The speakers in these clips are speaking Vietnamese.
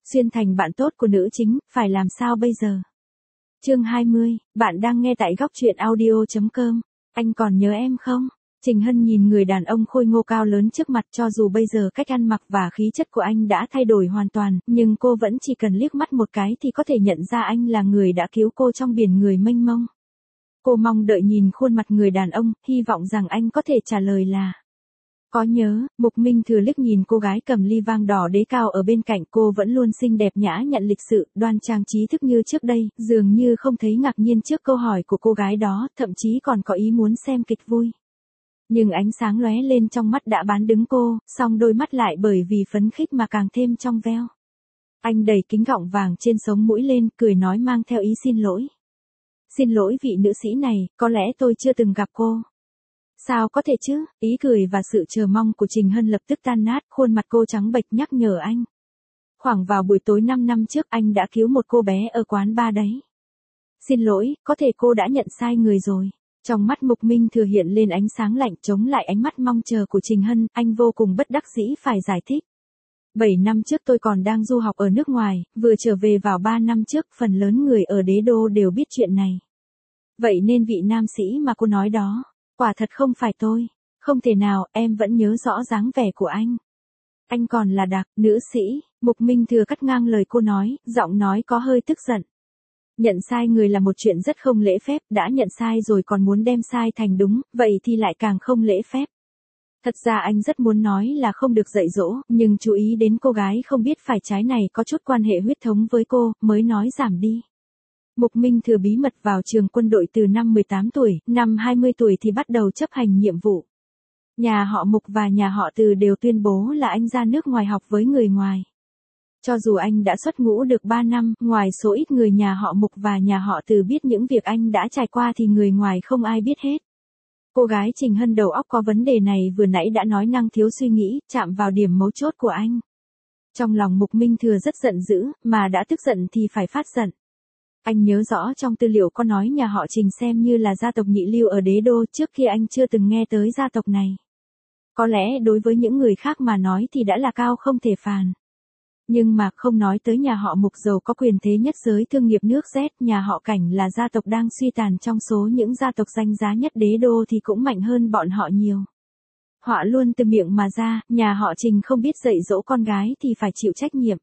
xuyên thành bạn tốt của nữ chính, phải làm sao bây giờ? Chương 20, bạn đang nghe tại góc truyện audio.com. Anh còn nhớ em không? Trình Hân nhìn người đàn ông khôi ngô cao lớn trước mặt, cho dù bây giờ cách ăn mặc và khí chất của anh đã thay đổi hoàn toàn, nhưng cô vẫn chỉ cần liếc mắt một cái thì có thể nhận ra anh là người đã cứu cô trong biển người mênh mông. Cô mong đợi nhìn khuôn mặt người đàn ông, hy vọng rằng anh có thể trả lời là có nhớ. Mục Minh Thừa liếc nhìn cô gái cầm ly vang đỏ đế cao ở bên cạnh, cô vẫn luôn xinh đẹp nhã nhặn lịch sự, đoan trang trí thức như trước đây, dường như không thấy ngạc nhiên trước câu hỏi của cô gái đó, thậm chí còn có ý muốn xem kịch vui. Nhưng ánh sáng lóe lên trong mắt đã bán đứng cô, song đôi mắt lại bởi vì phấn khích mà càng thêm trong veo. Anh đẩy kính gọng vàng trên sống mũi lên, cười nói mang theo ý xin lỗi. Xin lỗi vị nữ sĩ này, có lẽ tôi chưa từng gặp cô. Sao có thể chứ? Ý cười và sự chờ mong của Trình Hân lập tức tan nát, khuôn mặt cô trắng bệch nhắc nhở anh. Khoảng vào buổi tối 5 năm trước anh đã cứu một cô bé ở quán bar đấy. Xin lỗi, có thể cô đã nhận sai người rồi. Trong mắt Mục Minh Thừa hiện lên ánh sáng lạnh chống lại ánh mắt mong chờ của Trình Hân, anh vô cùng bất đắc dĩ phải giải thích. 7 năm trước tôi còn đang du học ở nước ngoài, vừa trở về vào 3 năm trước, phần lớn người ở đế đô đều biết chuyện này. Vậy nên vị nam sĩ mà cô nói đó, quả thật không phải tôi. Không thể nào, em vẫn nhớ rõ dáng vẻ của anh. Anh còn là Đạc, nữ sĩ. Mục Minh Thừa cắt ngang lời cô nói, giọng nói có hơi tức giận. Nhận sai người là một chuyện rất không lễ phép, đã nhận sai rồi còn muốn đem sai thành đúng, vậy thì lại càng không lễ phép. Thật ra anh rất muốn nói là không được dạy dỗ, nhưng chú ý đến cô gái không biết phải trái này có chút quan hệ huyết thống với cô, mới nói giảm đi. Mục Minh Thừa bí mật vào trường quân đội từ năm 18 tuổi, năm 20 tuổi thì bắt đầu chấp hành nhiệm vụ. Nhà họ Mục và nhà họ Từ đều tuyên bố là anh ra nước ngoài học với người ngoài. Cho dù anh đã xuất ngũ được 3 năm, ngoài số ít người nhà họ Mục và nhà họ Từ biết những việc anh đã trải qua thì người ngoài không ai biết hết. Cô gái Trình Hân đầu óc có vấn đề này vừa nãy đã nói năng thiếu suy nghĩ, chạm vào điểm mấu chốt của anh. Trong lòng Mục Minh Thừa rất giận dữ, mà đã tức giận thì phải phát giận. Anh nhớ rõ trong tư liệu có nói nhà họ Trình xem như là gia tộc nhị lưu ở đế đô, trước khi anh chưa từng nghe tới gia tộc này. Có lẽ đối với những người khác mà nói thì đã là cao không thể phàn. Nhưng mà không nói tới nhà họ Mục giàu có quyền thế nhất giới thương nghiệp nước Z, nhà họ Cảnh là gia tộc đang suy tàn trong số những gia tộc danh giá nhất đế đô thì cũng mạnh hơn bọn họ nhiều. Họa luôn từ miệng mà ra, nhà họ Trình không biết dạy dỗ con gái thì phải chịu trách nhiệm.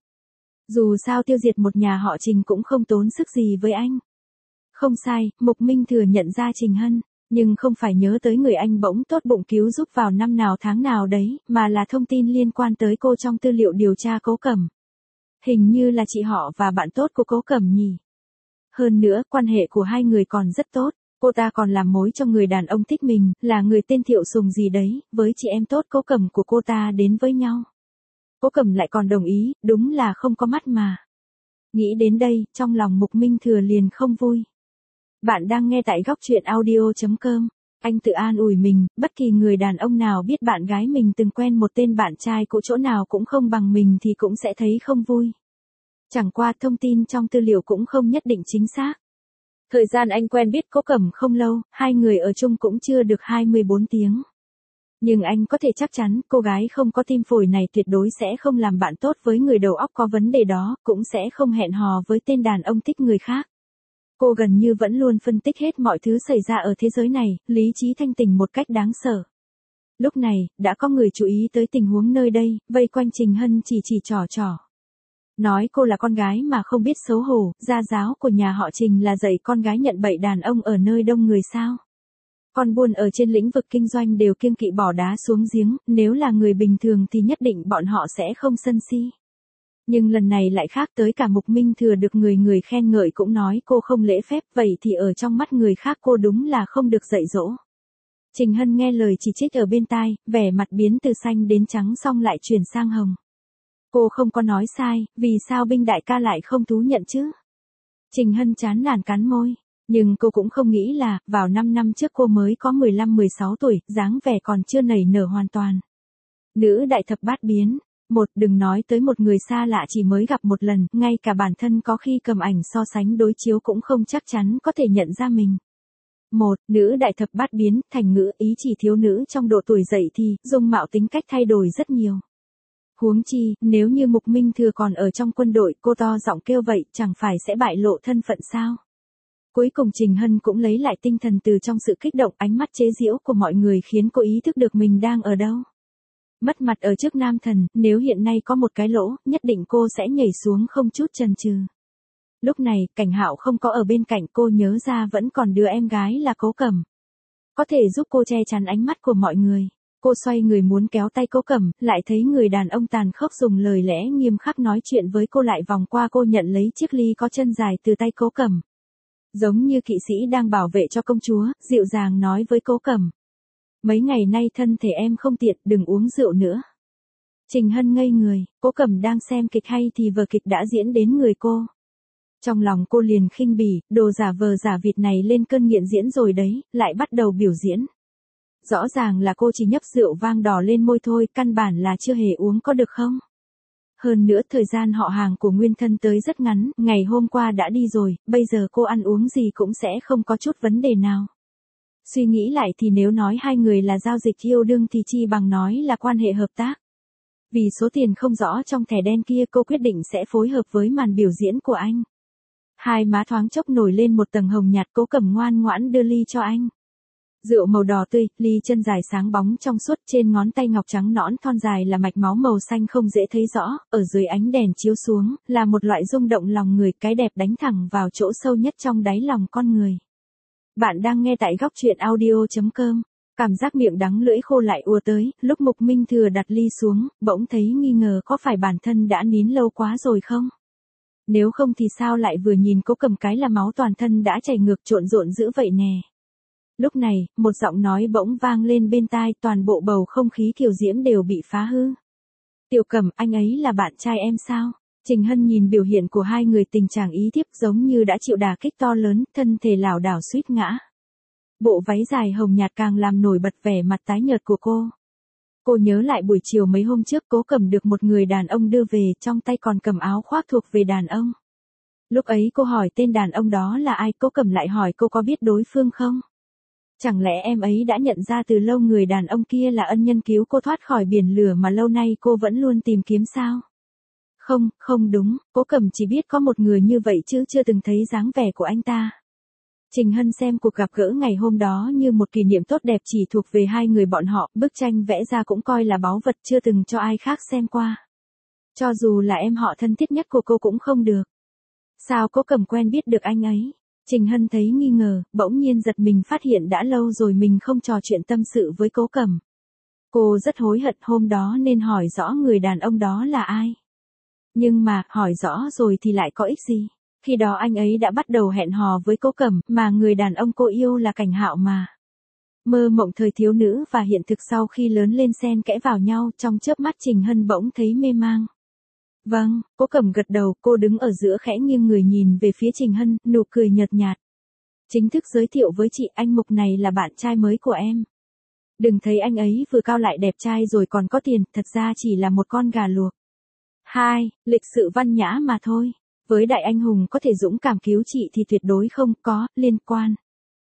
Dù sao tiêu diệt một nhà họ Trình cũng không tốn sức gì với anh. Không sai, Mục Minh Thừa nhận ra Trình Hân, nhưng không phải nhớ tới người anh bỗng tốt bụng cứu giúp vào năm nào tháng nào đấy, mà là thông tin liên quan tới cô trong tư liệu điều tra Cố Cẩm. Hình như là chị họ và bạn tốt của Cố Cẩm nhỉ. Hơn nữa, quan hệ của hai người còn rất tốt, cô ta còn làm mối cho người đàn ông thích mình, là người tên Thiệu Sùng gì đấy, với chị em tốt Cố Cẩm của cô ta đến với nhau. Cố Cẩm lại còn đồng ý, đúng là không có mắt mà. Nghĩ đến đây, trong lòng Mục Minh Thừa liền không vui. Bạn đang nghe tại góc truyện audio.com. Anh tự an ủi mình, bất kỳ người đàn ông nào biết bạn gái mình từng quen một tên bạn trai cũ chỗ nào cũng không bằng mình thì cũng sẽ thấy không vui. Chẳng qua thông tin trong tư liệu cũng không nhất định chính xác. Thời gian anh quen biết Cố Cẩm không lâu, hai người ở chung cũng chưa được 24 tiếng. Nhưng anh có thể chắc chắn cô gái không có tim phổi này tuyệt đối sẽ không làm bạn tốt với người đầu óc có vấn đề đó, cũng sẽ không hẹn hò với tên đàn ông thích người khác. Cô gần như vẫn luôn phân tích hết mọi thứ xảy ra ở thế giới này, lý trí thanh tỉnh một cách đáng sợ. Lúc này, đã có người chú ý tới tình huống nơi đây, vây quanh Trình Hân chỉ trỏ. Nói cô là con gái mà không biết xấu hổ, gia giáo của nhà họ Trình là dạy con gái nhận bậy đàn ông ở nơi đông người sao. Con buôn ở trên lĩnh vực kinh doanh đều kiêng kỵ bỏ đá xuống giếng, nếu là người bình thường thì nhất định bọn họ sẽ không sân si. Nhưng lần này lại khác tới cả Mục Minh Thừa được người khen ngợi cũng nói cô không lễ phép, vậy thì ở trong mắt người khác cô đúng là không được dạy dỗ. Trình Hân nghe lời chỉ trích ở bên tai, vẻ mặt biến từ xanh đến trắng xong lại chuyển sang hồng. Cô không có nói sai, vì sao Binh đại ca lại không thú nhận chứ? Trình Hân chán nản cắn môi. Nhưng cô cũng không nghĩ là, vào 5 năm trước cô mới có 15-16 tuổi, dáng vẻ còn chưa nảy nở hoàn toàn. Nữ đại thập bát biến. Đừng nói tới một người xa lạ chỉ mới gặp một lần, ngay cả bản thân có khi cầm ảnh so sánh đối chiếu cũng không chắc chắn có thể nhận ra mình. Nữ đại thập bát biến, thành ngữ ý chỉ thiếu nữ trong độ tuổi dậy thì, dung mạo tính cách thay đổi rất nhiều. Huống chi, nếu như Mục Minh Thừa còn ở trong quân đội, cô to giọng kêu vậy, chẳng phải sẽ bại lộ thân phận sao? Cuối cùng Trình Hân cũng lấy lại tinh thần từ trong sự kích động, ánh mắt chế giễu của mọi người khiến cô ý thức được mình đang ở đâu. Mất mặt ở trước nam thần, nếu hiện nay có một cái lỗ, nhất định cô sẽ nhảy xuống không chút chần chừ. Lúc này, Cảnh Hạo không có ở bên cạnh, cô nhớ ra vẫn còn đứa em gái là Cố Cẩm. Có thể giúp cô che chắn ánh mắt của mọi người. Cô xoay người muốn kéo tay Cố Cẩm, lại thấy người đàn ông tàn khốc dùng lời lẽ nghiêm khắc nói chuyện với cô, lại vòng qua cô nhận lấy chiếc ly có chân dài từ tay Cố Cẩm. Giống như kỵ sĩ đang bảo vệ cho công chúa, dịu dàng nói với Cố Cẩm. Mấy ngày nay thân thể em không tiện, đừng uống rượu nữa. Trình Hân ngây người, Cố Cẩm đang xem kịch hay thì vở kịch đã diễn đến người cô. Trong lòng cô liền khinh bỉ, đồ giả vờ giả vịt này lên cơn nghiện diễn rồi đấy, lại bắt đầu biểu diễn. Rõ ràng là cô chỉ nhấp rượu vang đỏ lên môi thôi, căn bản là chưa hề uống, có được không? Hơn nữa thời gian họ hàng của nguyên thân tới rất ngắn, ngày hôm qua đã đi rồi, bây giờ cô ăn uống gì cũng sẽ không có chút vấn đề nào. Suy nghĩ lại thì nếu nói hai người là giao dịch yêu đương thì chi bằng nói là quan hệ hợp tác. Vì số tiền không rõ trong thẻ đen kia, cô quyết định sẽ phối hợp với màn biểu diễn của anh. Hai má thoáng chốc nổi lên một tầng hồng nhạt, Cố Cẩm ngoan ngoãn đưa ly cho anh. Rượu màu đỏ tươi, ly chân dài sáng bóng trong suốt, trên ngón tay ngọc trắng nõn thon dài là mạch máu màu xanh không dễ thấy rõ, ở dưới ánh đèn chiếu xuống, là một loại rung động lòng người, cái đẹp đánh thẳng vào chỗ sâu nhất trong đáy lòng con người. Bạn đang nghe tại góc truyện audio.com. Cảm giác miệng đắng lưỡi khô lại ùa tới, lúc Mục Minh Thừa đặt ly xuống, bỗng thấy nghi ngờ có phải bản thân đã nín lâu quá rồi không? Nếu không thì sao lại vừa nhìn Cố Cẩm cái là máu toàn thân đã chảy ngược trộn rộn dữ vậy nè. Lúc này, một giọng nói bỗng vang lên bên tai, toàn bộ bầu không khí kiều diễm đều bị phá hư. Tiểu Cẩm, anh ấy là bạn trai em sao? Trình Hân nhìn biểu hiện của hai người, tình trạng ý thiếp giống như đã chịu đả kích to lớn, thân thể lảo đảo suýt ngã. Bộ váy dài hồng nhạt càng làm nổi bật vẻ mặt tái nhợt của cô. Cô nhớ lại buổi chiều mấy hôm trước, Cố Cẩm được một người đàn ông đưa về, trong tay còn cầm áo khoác thuộc về đàn ông. Lúc ấy cô hỏi tên đàn ông đó là ai, Cố Cẩm lại hỏi cô có biết đối phương không? Chẳng lẽ em ấy đã nhận ra từ lâu người đàn ông kia là ân nhân cứu cô thoát khỏi biển lửa mà lâu nay cô vẫn luôn tìm kiếm sao? Không, không đúng, Cố Cẩm chỉ biết có một người như vậy chứ chưa từng thấy dáng vẻ của anh ta. Trình Hân xem cuộc gặp gỡ ngày hôm đó như một kỷ niệm tốt đẹp chỉ thuộc về hai người bọn họ, bức tranh vẽ ra cũng coi là báu vật, chưa từng cho ai khác xem qua. Cho dù là em họ thân thiết nhất của cô cũng không được. Sao Cố Cẩm quen biết được anh ấy? Trình Hân thấy nghi ngờ, bỗng nhiên giật mình phát hiện đã lâu rồi mình không trò chuyện tâm sự với Cố Cẩm. Cô rất hối hận hôm đó nên hỏi rõ người đàn ông đó là ai. Nhưng mà, hỏi rõ rồi thì lại có ích gì? Khi đó anh ấy đã bắt đầu hẹn hò với Cố Cẩm, mà người đàn ông cô yêu là Cảnh Hạo mà. Mơ mộng thời thiếu nữ và hiện thực sau khi lớn lên xen kẽ vào nhau, trong chớp mắt Trình Hân bỗng thấy mê mang. Vâng, Cố Cẩm gật đầu, cô đứng ở giữa khẽ nghiêng người nhìn về phía Trình Hân, nụ cười nhợt nhạt. Chính thức giới thiệu với chị, anh Mục này là bạn trai mới của em. Đừng thấy anh ấy vừa cao lại đẹp trai rồi còn có tiền, thật ra chỉ là một con gà luộc. 2. Lịch sự văn nhã mà thôi. Với đại anh hùng có thể dũng cảm cứu chị thì tuyệt đối không có liên quan.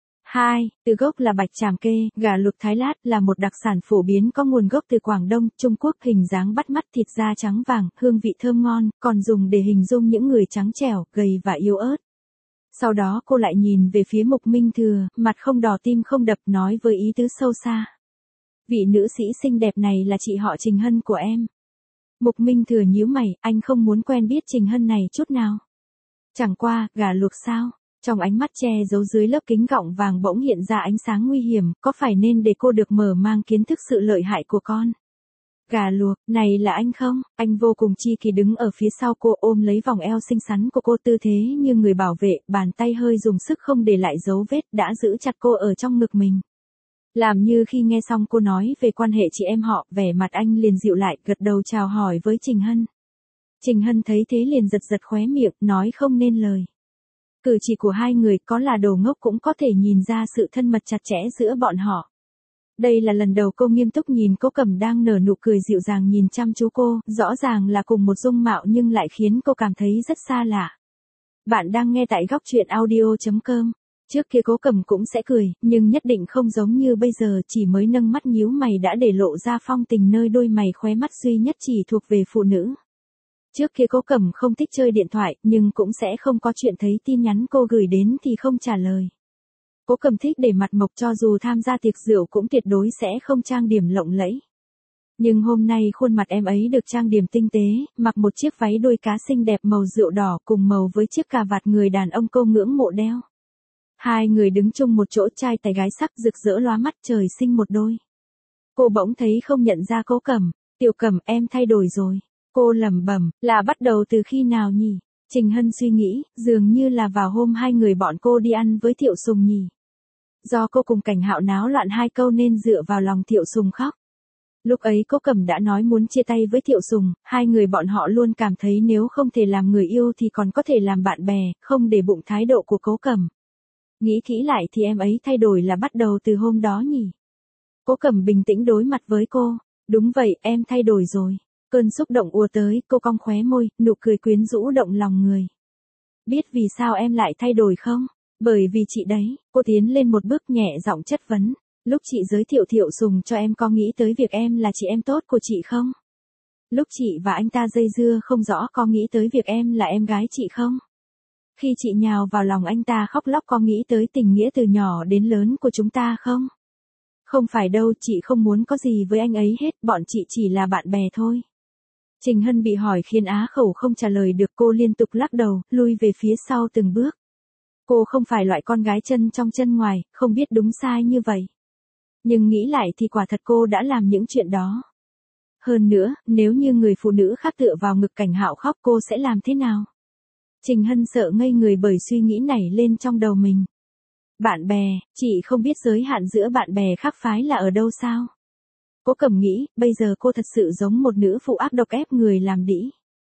2. Từ gốc là bạch tràm kê, gà luộc Thái Lát là một đặc sản phổ biến có nguồn gốc từ Quảng Đông, Trung Quốc, hình dáng bắt mắt, thịt da trắng vàng, hương vị thơm ngon, còn dùng để hình dung những người trắng trẻo, gầy và yếu ớt. Sau đó cô lại nhìn về phía Mục Minh Thừa, mặt không đỏ tim không đập, nói với ý tứ sâu xa. Vị nữ sĩ xinh đẹp này là chị họ Trình Hân của em. Mục Minh Thừa nhíu mày, anh không muốn quen biết Trình Hân này chút nào. Chẳng qua, gà luộc sao? Trong ánh mắt che giấu dưới lớp kính gọng vàng bỗng hiện ra ánh sáng nguy hiểm, có phải nên để cô được mở mang kiến thức sự lợi hại của con? Gà luộc, này là anh không? Anh vô cùng chi kỳ đứng ở phía sau cô, ôm lấy vòng eo xinh xắn của cô, tư thế như người bảo vệ, bàn tay hơi dùng sức không để lại dấu vết, đã giữ chặt cô ở trong ngực mình. Làm như khi nghe xong cô nói về quan hệ chị em họ, vẻ mặt anh liền dịu lại, gật đầu chào hỏi với Trình Hân. Trình Hân thấy thế liền giật giật khóe miệng, nói không nên lời. Cử chỉ của hai người có là đồ ngốc cũng có thể nhìn ra sự thân mật chặt chẽ giữa bọn họ. Đây là lần đầu cô nghiêm túc nhìn Cố Cẩm đang nở nụ cười dịu dàng nhìn chăm chú cô, rõ ràng là cùng một dung mạo nhưng lại khiến cô cảm thấy rất xa lạ. Bạn đang nghe tại góc truyện audio.com. Trước kia Cố Cẩm cũng sẽ cười, nhưng nhất định không giống như bây giờ, chỉ mới nâng mắt nhíu mày đã để lộ ra phong tình nơi đôi mày khóe mắt duy nhất chỉ thuộc về phụ nữ. Trước kia Cố Cẩm không thích chơi điện thoại, nhưng cũng sẽ không có chuyện thấy tin nhắn cô gửi đến thì không trả lời. Cố Cẩm thích để mặt mộc, cho dù tham gia tiệc rượu cũng tuyệt đối sẽ không trang điểm lộng lẫy. Nhưng hôm nay khuôn mặt em ấy được trang điểm tinh tế, mặc một chiếc váy đuôi cá xinh đẹp màu rượu đỏ cùng màu với chiếc cà vạt người đàn ông cô ngưỡng mộ đeo. Hai người đứng chung một chỗ, trai tài gái sắc, rực rỡ lóa mắt, trời sinh một đôi. Cô bỗng thấy không nhận ra Cố Cẩm. Tiểu Cẩm, em thay đổi rồi. Cô lẩm bẩm, là bắt đầu từ khi nào nhỉ? Trình Hân suy nghĩ, dường như là vào hôm hai người bọn cô đi ăn với Thiệu Sùng nhỉ. Do cô cùng Cảnh Hạo náo loạn hai câu nên dựa vào lòng Thiệu Sùng khóc. Lúc ấy Cố Cẩm đã nói muốn chia tay với Thiệu Sùng, hai người bọn họ luôn cảm thấy nếu không thể làm người yêu thì còn có thể làm bạn bè, không để bụng thái độ của Cố Cẩm. Nghĩ kỹ lại thì em ấy thay đổi là bắt đầu từ hôm đó nhỉ. Cố Cẩm bình tĩnh đối mặt với cô. Đúng vậy, em thay đổi rồi. Cơn xúc động ùa tới, cô cong khóe môi, nụ cười quyến rũ động lòng người. Biết vì sao em lại thay đổi không? Bởi vì chị đấy. Cô tiến lên một bước, nhẹ giọng chất vấn. Lúc chị giới thiệu Thiệu Sùng cho em có nghĩ tới việc em là chị em tốt của chị không? Lúc chị và anh ta dây dưa không rõ có nghĩ tới việc em là em gái chị không? Khi chị nhào vào lòng anh ta khóc lóc có nghĩ tới tình nghĩa từ nhỏ đến lớn của chúng ta không? Không phải đâu, chị không muốn có gì với anh ấy hết, bọn chị chỉ là bạn bè thôi. Trình Hân bị hỏi khiến á khẩu không trả lời được, cô liên tục lắc đầu, lui về phía sau từng bước. Cô không phải loại con gái chân trong chân ngoài, không biết đúng sai như vậy. Nhưng nghĩ lại thì quả thật cô đã làm những chuyện đó. Hơn nữa, nếu như người phụ nữ khác tựa vào ngực Cảnh Hạo khóc cô sẽ làm thế nào? Trình Hân sợ ngây người bởi suy nghĩ nảy lên trong đầu mình. Bạn bè, chị không biết giới hạn giữa bạn bè khác phái là ở đâu sao? Cố Cẩm nghĩ, bây giờ cô thật sự giống một nữ phụ ác độc ép người làm đĩ.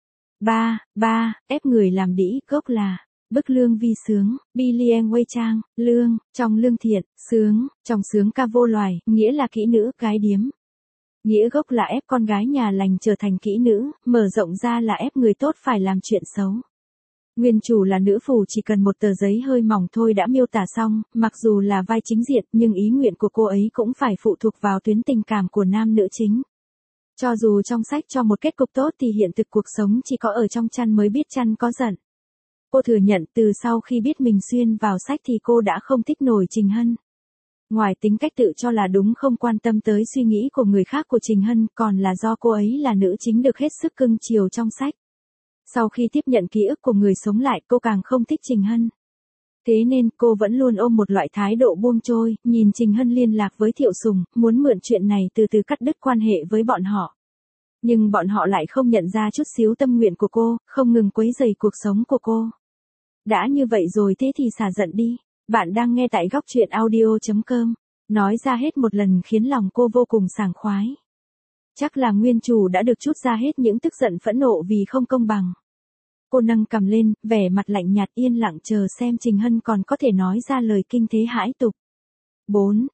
Ép người làm đĩ, gốc là bức lương vi sướng, Billion Way Trang, lương, trong lương thiện, sướng, trong sướng ca vô loài, nghĩa là kỹ nữ, gái điếm. Nghĩa gốc là ép con gái nhà lành trở thành kỹ nữ, mở rộng ra là ép người tốt phải làm chuyện xấu. Nguyên chủ là nữ phù chỉ cần một tờ giấy hơi mỏng thôi đã miêu tả xong, mặc dù là vai chính diện nhưng ý nguyện của cô ấy cũng phải phụ thuộc vào tuyến tình cảm của nam nữ chính. Cho dù trong sách cho một kết cục tốt thì hiện thực cuộc sống chỉ có ở trong chăn mới biết chăn có giận. Cô thừa nhận từ sau khi biết mình xuyên vào sách thì cô đã không thích nổi Trình Hân. Ngoài tính cách tự cho là đúng không quan tâm tới suy nghĩ của người khác của Trình Hân còn là do cô ấy là nữ chính được hết sức cưng chiều trong sách. Sau khi tiếp nhận ký ức của người sống lại cô càng không thích Trình Hân. Thế nên cô vẫn luôn ôm một loại thái độ buông trôi, nhìn Trình Hân liên lạc với Thiệu Sùng, muốn mượn chuyện này từ từ cắt đứt quan hệ với bọn họ. Nhưng bọn họ lại không nhận ra chút xíu tâm nguyện của cô, không ngừng quấy rầy cuộc sống của cô. Đã như vậy rồi thế thì xả giận đi. Bạn đang nghe tại góc truyện audio.com. Nói ra hết một lần khiến lòng cô vô cùng sảng khoái. Chắc là nguyên chủ đã được trút ra hết những tức giận phẫn nộ vì không công bằng. Cô nâng cằm lên, vẻ mặt lạnh nhạt yên lặng chờ xem Trình Hân còn có thể nói ra lời kinh thế hãi tục. 4.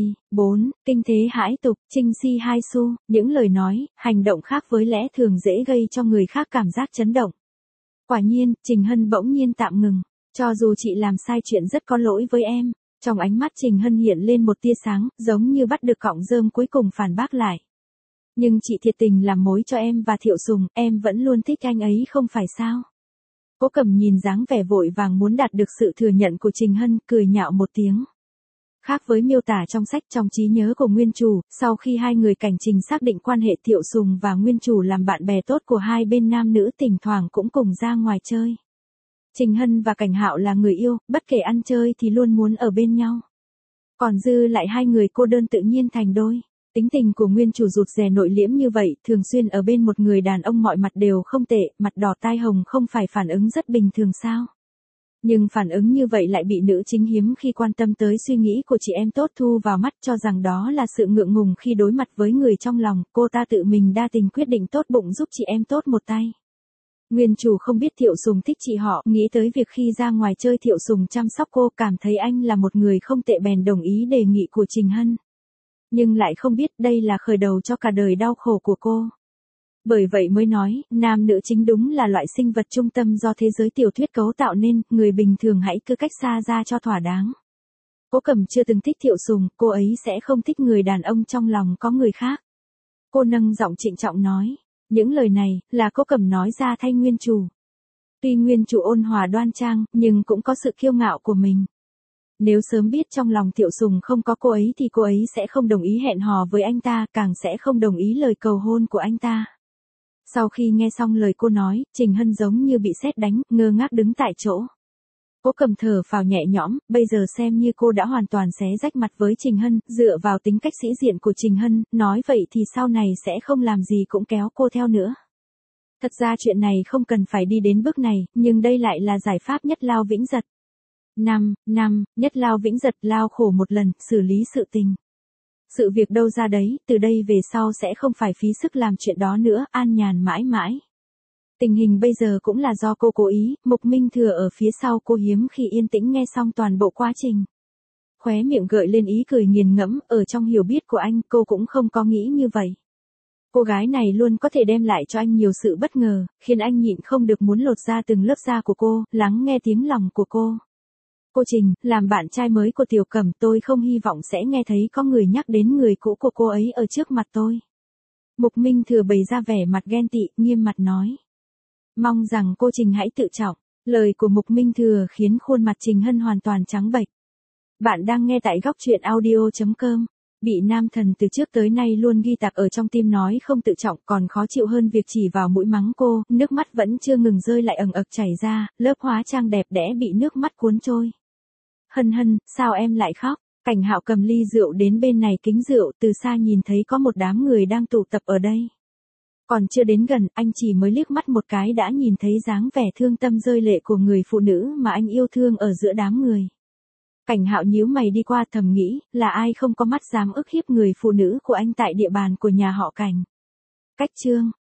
Kinh thế hãi tục, Trinh Si Hai Su, những lời nói, hành động khác với lẽ thường dễ gây cho người khác cảm giác chấn động. Quả nhiên, Trình Hân bỗng nhiên tạm ngừng. Cho dù chị làm sai chuyện rất có lỗi với em. Trong ánh mắt Trình Hân hiện lên một tia sáng, giống như bắt được cọng rơm cuối cùng phản bác lại. Nhưng chị thiệt tình làm mối cho em và Thiệu Sùng, em vẫn luôn thích anh ấy không phải sao? Cố Cẩm nhìn dáng vẻ vội vàng muốn đạt được sự thừa nhận của Trình Hân, cười nhạo một tiếng. Khác với miêu tả trong sách, trong trí nhớ của nguyên chủ, sau khi hai người cảnh Trình xác định quan hệ, Thiệu Sùng và nguyên chủ làm bạn bè tốt của hai bên, nam nữ thỉnh thoảng cũng cùng ra ngoài chơi. Trình Hân và Cảnh Hạo là người yêu, bất kể ăn chơi thì luôn muốn ở bên nhau. Còn dư lại hai người cô đơn tự nhiên thành đôi. Tính tình của nguyên chủ rụt rè nội liễm như vậy, thường xuyên ở bên một người đàn ông mọi mặt đều không tệ, mặt đỏ tai hồng không phải phản ứng rất bình thường sao? Nhưng phản ứng như vậy lại bị nữ chính hiếm khi quan tâm tới suy nghĩ của chị em tốt thu vào mắt, cho rằng đó là sự ngượng ngùng khi đối mặt với người trong lòng, cô ta tự mình đa tình quyết định tốt bụng giúp chị em tốt một tay. Nguyên chủ không biết Thiệu Sùng thích chị họ, nghĩ tới việc khi ra ngoài chơi Thiệu Sùng chăm sóc cô, cảm thấy anh là một người không tệ bèn đồng ý đề nghị của Trình Hân. Nhưng lại không biết đây là khởi đầu cho cả đời đau khổ của cô. Bởi vậy mới nói, nam nữ chính đúng là loại sinh vật trung tâm do thế giới tiểu thuyết cấu tạo nên, người bình thường hãy cứ cách xa ra cho thỏa đáng. Cố Cẩm chưa từng thích Thiệu Sùng, cô ấy sẽ không thích người đàn ông trong lòng có người khác. Cô nâng giọng trịnh trọng nói, những lời này, là Cố Cẩm nói ra thay nguyên chủ. Tuy nguyên chủ ôn hòa đoan trang, nhưng cũng có sự kiêu ngạo của mình. Nếu sớm biết trong lòng Thiệu Sùng không có cô ấy thì cô ấy sẽ không đồng ý hẹn hò với anh ta, càng sẽ không đồng ý lời cầu hôn của anh ta. Sau khi nghe xong lời cô nói, Trình Hân giống như bị sét đánh, ngơ ngác đứng tại chỗ. Cố Cẩm thở phào nhẹ nhõm, bây giờ xem như cô đã hoàn toàn xé rách mặt với Trình Hân, dựa vào tính cách sĩ diện của Trình Hân, nói vậy thì sau này sẽ không làm gì cũng kéo cô theo nữa. Thật ra chuyện này không cần phải đi đến bước này, nhưng đây lại là giải pháp nhất lao vĩnh giật. Nhất lao vĩnh giật lao khổ một lần, xử lý sự tình. Sự việc đâu ra đấy, từ đây về sau sẽ không phải phí sức làm chuyện đó nữa, an nhàn mãi mãi. Tình hình bây giờ cũng là do cô cố ý, Mục Minh Thừa ở phía sau cô hiếm khi yên tĩnh nghe xong toàn bộ quá trình. Khóe miệng gợi lên ý cười nghiền ngẫm, ở trong hiểu biết của anh cô cũng không có nghĩ như vậy. Cô gái này luôn có thể đem lại cho anh nhiều sự bất ngờ, khiến anh nhịn không được muốn lột ra từng lớp da của cô, lắng nghe tiếng lòng của cô. Cô Trình, làm bạn trai mới của Tiểu Cẩm, tôi không hy vọng sẽ nghe thấy có người nhắc đến người cũ của cô ấy ở trước mặt tôi. Mục Minh Thừa bày ra vẻ mặt ghen tị, nghiêm mặt nói. Mong rằng cô Trình hãy tự trọng. Lời của Mục Minh Thừa khiến khuôn mặt Trình Hân hoàn toàn trắng bệch. Bạn đang nghe tại góc truyện audio.com. Bị nam thần từ trước tới nay luôn ghi tạc ở trong tim nói không tự trọng còn khó chịu hơn việc chỉ vào mũi mắng cô, nước mắt vẫn chưa ngừng rơi lại ầng ực chảy ra, lớp hóa trang đẹp đẽ bị nước mắt cuốn trôi. Hân Hân, sao em lại khóc? Cảnh Hạo cầm ly rượu đến bên này kính rượu, từ xa nhìn thấy có một đám người đang tụ tập ở đây. Còn chưa đến gần, anh chỉ mới liếc mắt một cái đã nhìn thấy dáng vẻ thương tâm rơi lệ của người phụ nữ mà anh yêu thương ở giữa đám người. Cảnh Hạo nhíu mày đi qua thầm nghĩ, là ai không có mắt dám ức hiếp người phụ nữ của anh tại địa bàn của nhà họ Cảnh. Cách chương